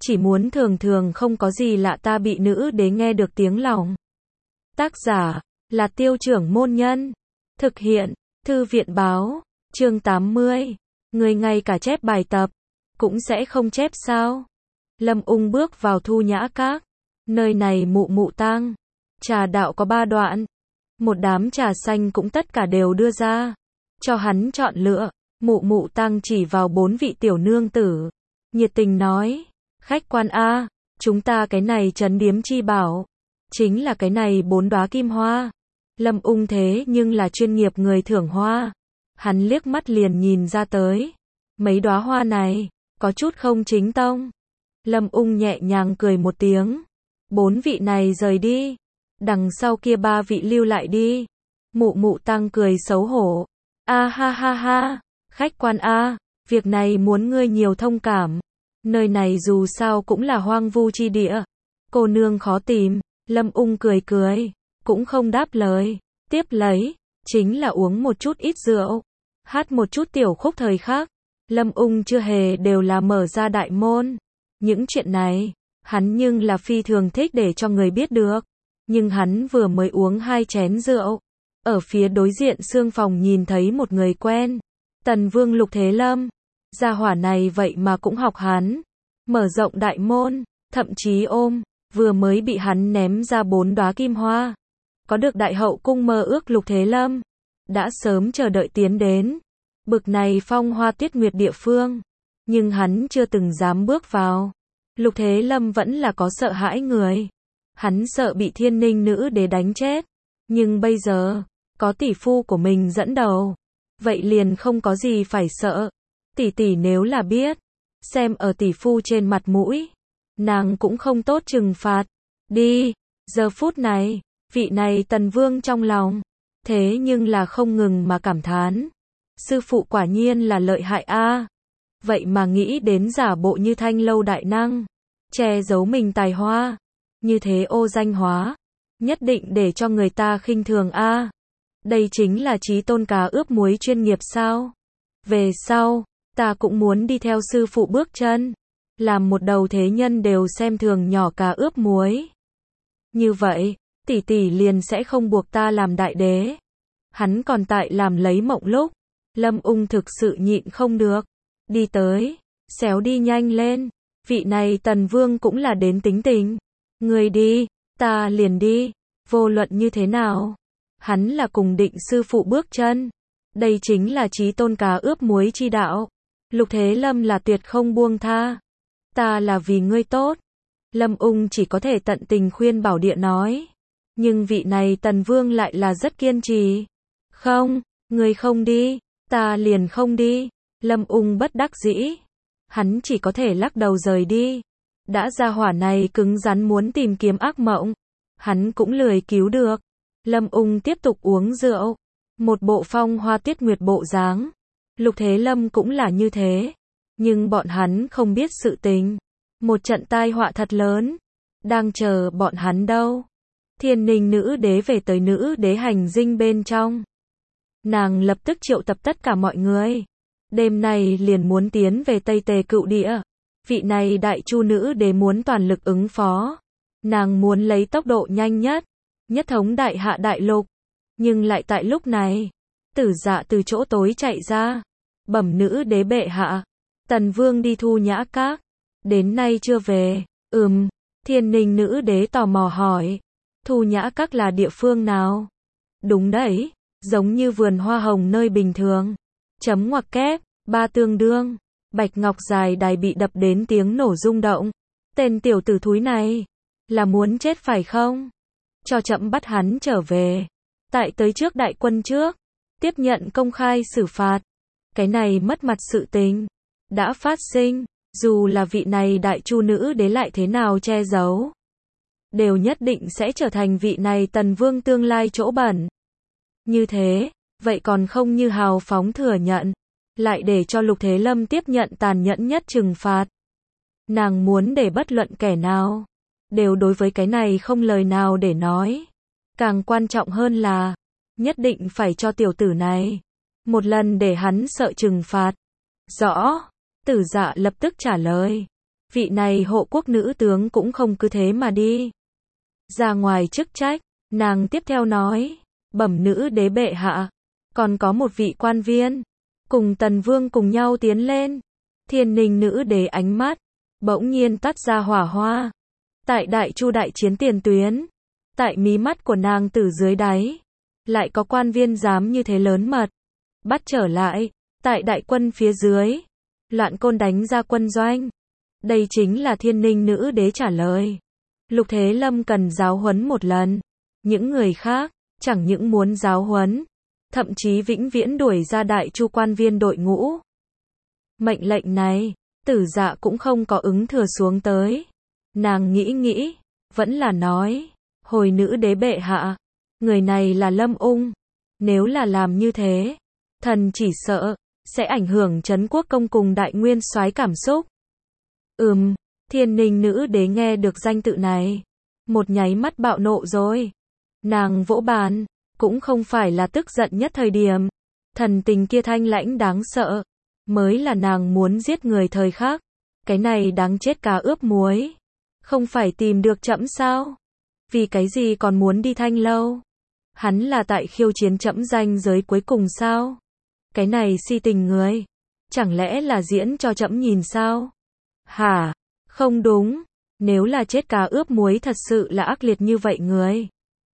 chỉ muốn thường thường không có gì lạ ta bị nữ đế nghe được tiếng lòng. Tác giả là Tiêu Trưởng Môn Nhân. Thực hiện Thư viện Báo. Chương 80. Người ngay cả chép bài tập cũng sẽ không chép sao? Lâm Ung bước vào Thu Nhã Các. Nơi này mụ mụ tang. Trà đạo có 3 đoạn. Một đám trà xanh cũng tất cả đều đưa ra cho hắn chọn lựa. Mụ mụ tang chỉ vào 4 vị tiểu nương tử, nhiệt tình nói: khách quan a, chúng ta cái này trấn điếm chi bảo chính là cái này 4 đóa kim hoa. Lâm Ung thế nhưng là chuyên nghiệp người thưởng hoa, hắn liếc mắt liền nhìn ra tới, mấy đóa hoa này có chút không chính tông. Lâm Ung nhẹ nhàng cười một tiếng: 4 vị này rời đi, đằng sau kia 3 vị lưu lại đi. Mụ mụ tang cười xấu hổ: a ha ha ha, khách quan a, việc này muốn ngươi nhiều thông cảm. Nơi này dù sao cũng là hoang vu chi địa, cô nương khó tìm. Lâm Ung cười cười, cũng không đáp lời, tiếp lấy chính là uống một chút ít rượu, hát một chút tiểu khúc thời khắc. Lâm Ung chưa hề đều là mở ra đại môn, những chuyện này hắn nhưng là phi thường thích để cho người biết được. Nhưng hắn vừa mới uống 2 chén rượu, ở phía đối diện xương phòng nhìn thấy một người quen, Tần Vương Lục Thế Lâm. Gia hỏa này vậy mà cũng học hắn, mở rộng đại môn, thậm chí ôm, vừa mới bị hắn ném ra 4 đóa kim hoa. Có được đại hậu cung mơ ước Lục Thế Lâm đã sớm chờ đợi tiến đến bực này phong hoa tuyết nguyệt địa phương, nhưng hắn chưa từng dám bước vào. Lục Thế Lâm vẫn là có sợ hãi người, hắn sợ bị Thiên Ninh nữ đế đánh chết, nhưng bây giờ có tỷ phu của mình dẫn đầu, vậy liền không có gì phải sợ. Tỷ tỷ nếu là biết, xem ở tỷ phu trên mặt mũi, nàng cũng không tốt trừng phạt. Đi. Giờ phút này, vị này Tần Vương trong lòng thế nhưng là không ngừng mà cảm thán, sư phụ quả nhiên là lợi hại a. Vậy mà nghĩ đến giả bộ như Thanh Lâu đại năng, che giấu mình tài hoa, như thế ô danh hóa, nhất định để cho người ta khinh thường a. Đây chính là chí tôn cá ướp muối chuyên nghiệp sao? Về sau, ta cũng muốn đi theo sư phụ bước chân, làm một đầu thế nhân đều xem thường nhỏ cá ướp muối. Như vậy, tỷ tỷ liền sẽ không buộc ta làm đại đế. Hắn còn tại làm lấy mộng lúc, Lâm Ung thực sự nhịn không được, đi tới, xéo đi nhanh lên. Vị này Tần Vương cũng là đến tính tình, người đi, ta liền đi, vô luận như thế nào, hắn là cùng định sư phụ bước chân. Đây chính là chí tôn cá ướp muối chi đạo. Lục Thế Lâm là tuyệt không buông tha. Ta là vì ngươi tốt. Lâm Ung chỉ có thể tận tình khuyên bảo địa nói. Nhưng vị này Tần Vương lại là rất kiên trì. Không, ngươi không đi, ta liền không đi. Lâm Ung bất đắc dĩ, hắn chỉ có thể lắc đầu rời đi. Đã ra hỏa này cứng rắn muốn tìm kiếm ác mộng, hắn cũng lười cứu được. Lâm Ung tiếp tục uống rượu, một bộ phong hoa tuyết nguyệt bộ dáng. Lục Thế Lâm cũng là như thế, nhưng bọn hắn không biết sự tình, một trận tai họa thật lớn đang chờ bọn hắn đâu. Thiên Ninh nữ đế về tới nữ đế hành dinh bên trong, nàng lập tức triệu tập tất cả mọi người, đêm nay liền muốn tiến về Tây Tề Cựu Địa. Vị này đại chu nữ đế muốn toàn lực ứng phó, nàng muốn lấy tốc độ nhanh nhất nhất thống đại hạ đại lục. Nhưng lại tại lúc này, Tử Dạ từ chỗ tối chạy ra, bẩm nữ đế bệ hạ, Tần Vương đi Thu Nhã Các, đến nay chưa về. Thiên Ninh nữ đế tò mò hỏi, Thu Nhã Các là địa phương nào? Đúng đấy, giống như vườn hoa hồng nơi bình thường. Chấm ngoặc kép, 3 tương đương. Bạch ngọc dài đài bị đập đến tiếng nổ rung động. Tên tiểu tử thúi này là muốn chết phải không? Cho chậm bắt hắn trở về, tại tới trước đại quân trước, tiếp nhận công khai xử phạt. Cái này mất mặt sự tình đã phát sinh, dù là vị này đại chu nữ đế lại thế nào che giấu, đều nhất định sẽ trở thành vị này Tần Vương tương lai chỗ bẩn. Như thế, vậy còn không như hào phóng thừa nhận, lại để cho Lục Thế Lâm tiếp nhận tàn nhẫn nhất trừng phạt. Nàng muốn để bất luận kẻ nào đều đối với cái này không lời nào để nói. Càng quan trọng hơn là, nhất định phải cho tiểu tử này một lần để hắn sợ trừng phạt. Rõ. Tử Dạ lập tức trả lời. vị này hộ quốc nữ tướng cũng không cứ thế mà đi ra ngoài chức trách, nàng tiếp theo nói, bẩm nữ đế bệ hạ, còn có một vị quan viên, cùng Tần Vương cùng nhau tiến lên. Thiên Ninh nữ đế ánh mắt, bỗng nhiên tắt ra hỏa hoa. Tại Đại Chu đại chiến tiền tuyến, tại mí mắt của nàng từ dưới đáy, lại có quan viên dám như thế lớn mật, bắt trở lại, tại đại quân phía dưới, loạn côn đánh ra quân doanh. Đây chính là Thiên Ninh nữ đế trả lời. Lục Thế Lâm cần giáo huấn một lần, những người khác, chẳng những muốn giáo huấn, thậm chí vĩnh viễn đuổi ra Đại Chu quan viên đội ngũ. Mệnh lệnh này, Tử Dạ cũng không có ứng thừa xuống tới. Nàng nghĩ, vẫn là nói, hồi nữ đế bệ hạ, người này là Lâm Ung, nếu là làm như thế, thần chỉ sợ, sẽ ảnh hưởng Trấn Quốc Công cùng Đại Nguyên Soái cảm xúc. Thiên Ninh nữ đế nghe được danh tự này, một nháy mắt bạo nộ rồi. Nàng vỗ bàn, cũng không phải là tức giận nhất thời điểm. Thần tình kia thanh lãnh đáng sợ, mới là nàng muốn giết người thời khắc. Cái này đáng chết cá ướp muối. Không phải tìm được trẫm sao? Vì cái gì còn muốn đi Thanh Lâu? Hắn là tại khiêu chiến trẫm ranh giới cuối cùng sao? Cái này si tình người, chẳng lẽ là diễn cho trẫm nhìn sao? Hả? Không đúng, nếu là chết cá ướp muối thật sự là ác liệt như vậy người.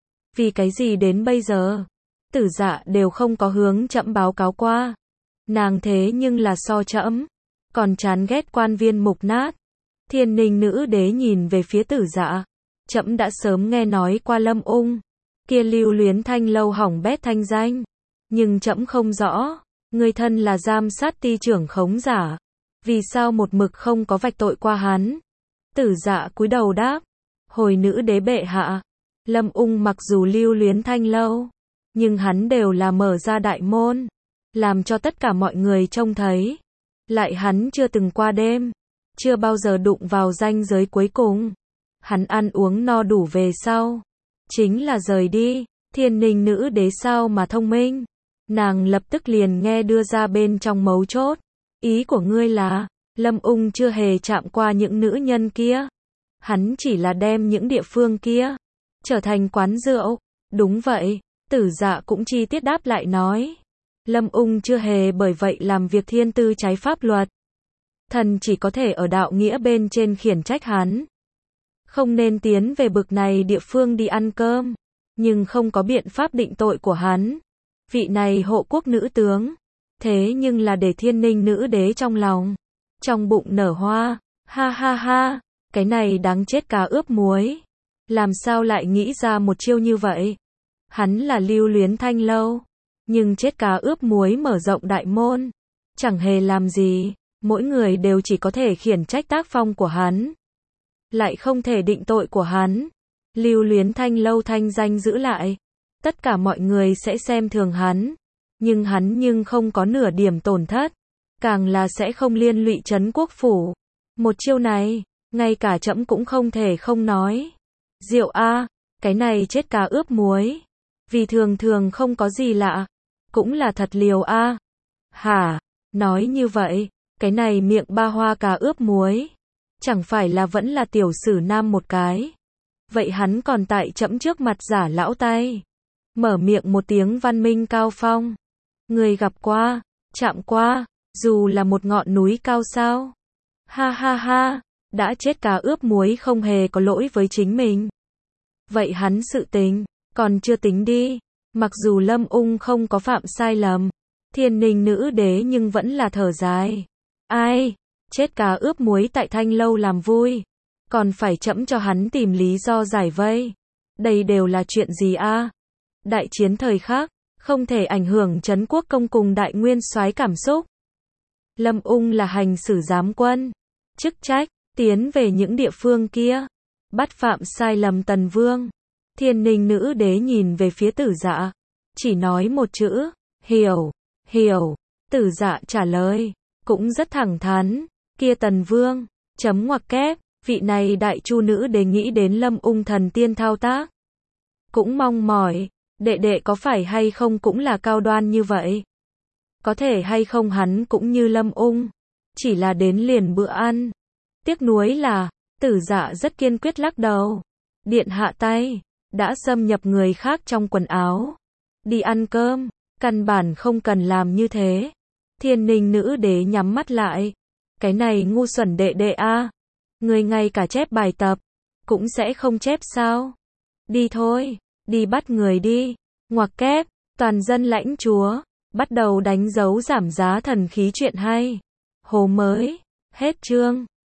Vì cái gì đến bây giờ, Tử Dạ đều không có hướng trẫm báo cáo qua. Nàng thế nhưng là so trẫm, còn chán ghét quan viên mục nát. Thiên Ninh nữ đế nhìn về phía Tử Dạ, trẫm đã sớm nghe nói qua Lâm Ung, kia lưu luyến Thanh Lâu hỏng bét thanh danh. Nhưng trẫm không rõ, người thân là giám sát ty trưởng khống giả, vì sao một mực không có vạch tội qua hắn? Tử Dạ cúi đầu đáp, hồi nữ đế bệ hạ, Lâm Ung mặc dù lưu luyến Thanh Lâu, nhưng hắn đều là mở ra đại môn, làm cho tất cả mọi người trông thấy. Lại hắn chưa từng qua đêm, chưa bao giờ đụng vào ranh giới cuối cùng. Hắn ăn uống no đủ về sau, chính là rời đi. Thiên Ninh nữ đế sao mà thông minh, nàng lập tức liền nghe đưa ra bên trong mấu chốt. Ý của ngươi là, Lâm Ung chưa hề chạm qua những nữ nhân kia. Hắn chỉ là đem những địa phương kia trở thành quán rượu. Đúng vậy, Tử Dạ cũng chi tiết đáp lại nói. Lâm Ung chưa hề bởi vậy làm việc thiên tư trái pháp luật. Thần chỉ có thể ở đạo nghĩa bên trên khiển trách hắn. Không nên tiến về bực này địa phương đi ăn cơm, nhưng không có biện pháp định tội của hắn. Vị này hộ quốc nữ tướng, thế nhưng là để Thiên Ninh nữ đế trong lòng, trong bụng nở hoa. Ha ha ha, cái này đáng chết cá ướp muối. Làm sao lại nghĩ ra một chiêu như vậy? Hắn là lưu luyến Thanh Lâu, nhưng chết cá ướp muối mở rộng đại môn, chẳng hề làm gì. Mỗi người đều chỉ có thể khiển trách tác phong của hắn, lại không thể định tội của hắn. Lưu luyến Thanh Lâu thanh danh giữ lại, tất cả mọi người sẽ xem thường hắn, nhưng hắn không có nửa điểm tổn thất, càng là sẽ không liên lụy Trấn Quốc phủ. Một chiêu này, ngay cả trẫm cũng không thể không nói. Diệu a, cái này chết cá ướp muối, vì thường thường không có gì lạ, cũng là thật liều a. Hả, nói như vậy, cái này miệng ba hoa cá ướp muối, chẳng phải là vẫn là tiểu sử nam một cái. Vậy hắn còn tại trẫm trước mặt giả lão tay, mở miệng một tiếng văn minh cao phong. Người gặp qua, chạm qua, dù là một ngọn núi cao sao. Ha ha ha, đã chết cá ướp muối không hề có lỗi với chính mình. Vậy hắn sự tình, còn chưa tính đi. Mặc dù Lâm Ung không có phạm sai lầm, Thiên Ninh nữ đế nhưng vẫn là thở dài. Ai, chết cá ướp muối tại Thanh Lâu làm vui, còn phải trẫm cho hắn tìm lý do giải vây. Đây đều là chuyện gì a? Đại chiến thời khắc, không thể ảnh hưởng Trấn Quốc Công cùng Đại Nguyên Soái cảm xúc. Lâm Ung là hành xử giám quân, chức trách, tiến về những địa phương kia, bắt phạm sai lầm Tần Vương. Thiên Ninh nữ đế nhìn về phía Tử Dạ, chỉ nói một chữ, hiểu, hiểu. Tử Dạ trả lời, cũng rất thẳng thắn, kia Tần Vương, chấm ngoặc kép, vị này Đại Chu nữ đế nghĩ đến Lâm Ung thần tiên thao tác. Cũng mong mỏi, đệ đệ có phải hay không cũng là cao đoan như vậy. Có thể hay không hắn cũng như Lâm Ung, chỉ là đến liền bữa ăn, Tiếc nuối là, Tử Dạ rất kiên quyết lắc đầu. Điện hạ tay, đã xâm nhập người khác trong quần áo. Đi ăn cơm, căn bản không cần làm như thế. Thiên Ninh nữ đế nhắm mắt lại. Cái này ngu xuẩn đệ đệ a, người ngay cả chép bài tập cũng sẽ không chép sao? Đi thôi, đi bắt người đi. Ngoặc kép, toàn dân lãnh chúa, bắt đầu đánh dấu giảm giá thần khí chuyện hay. Hồ mới, hết chương.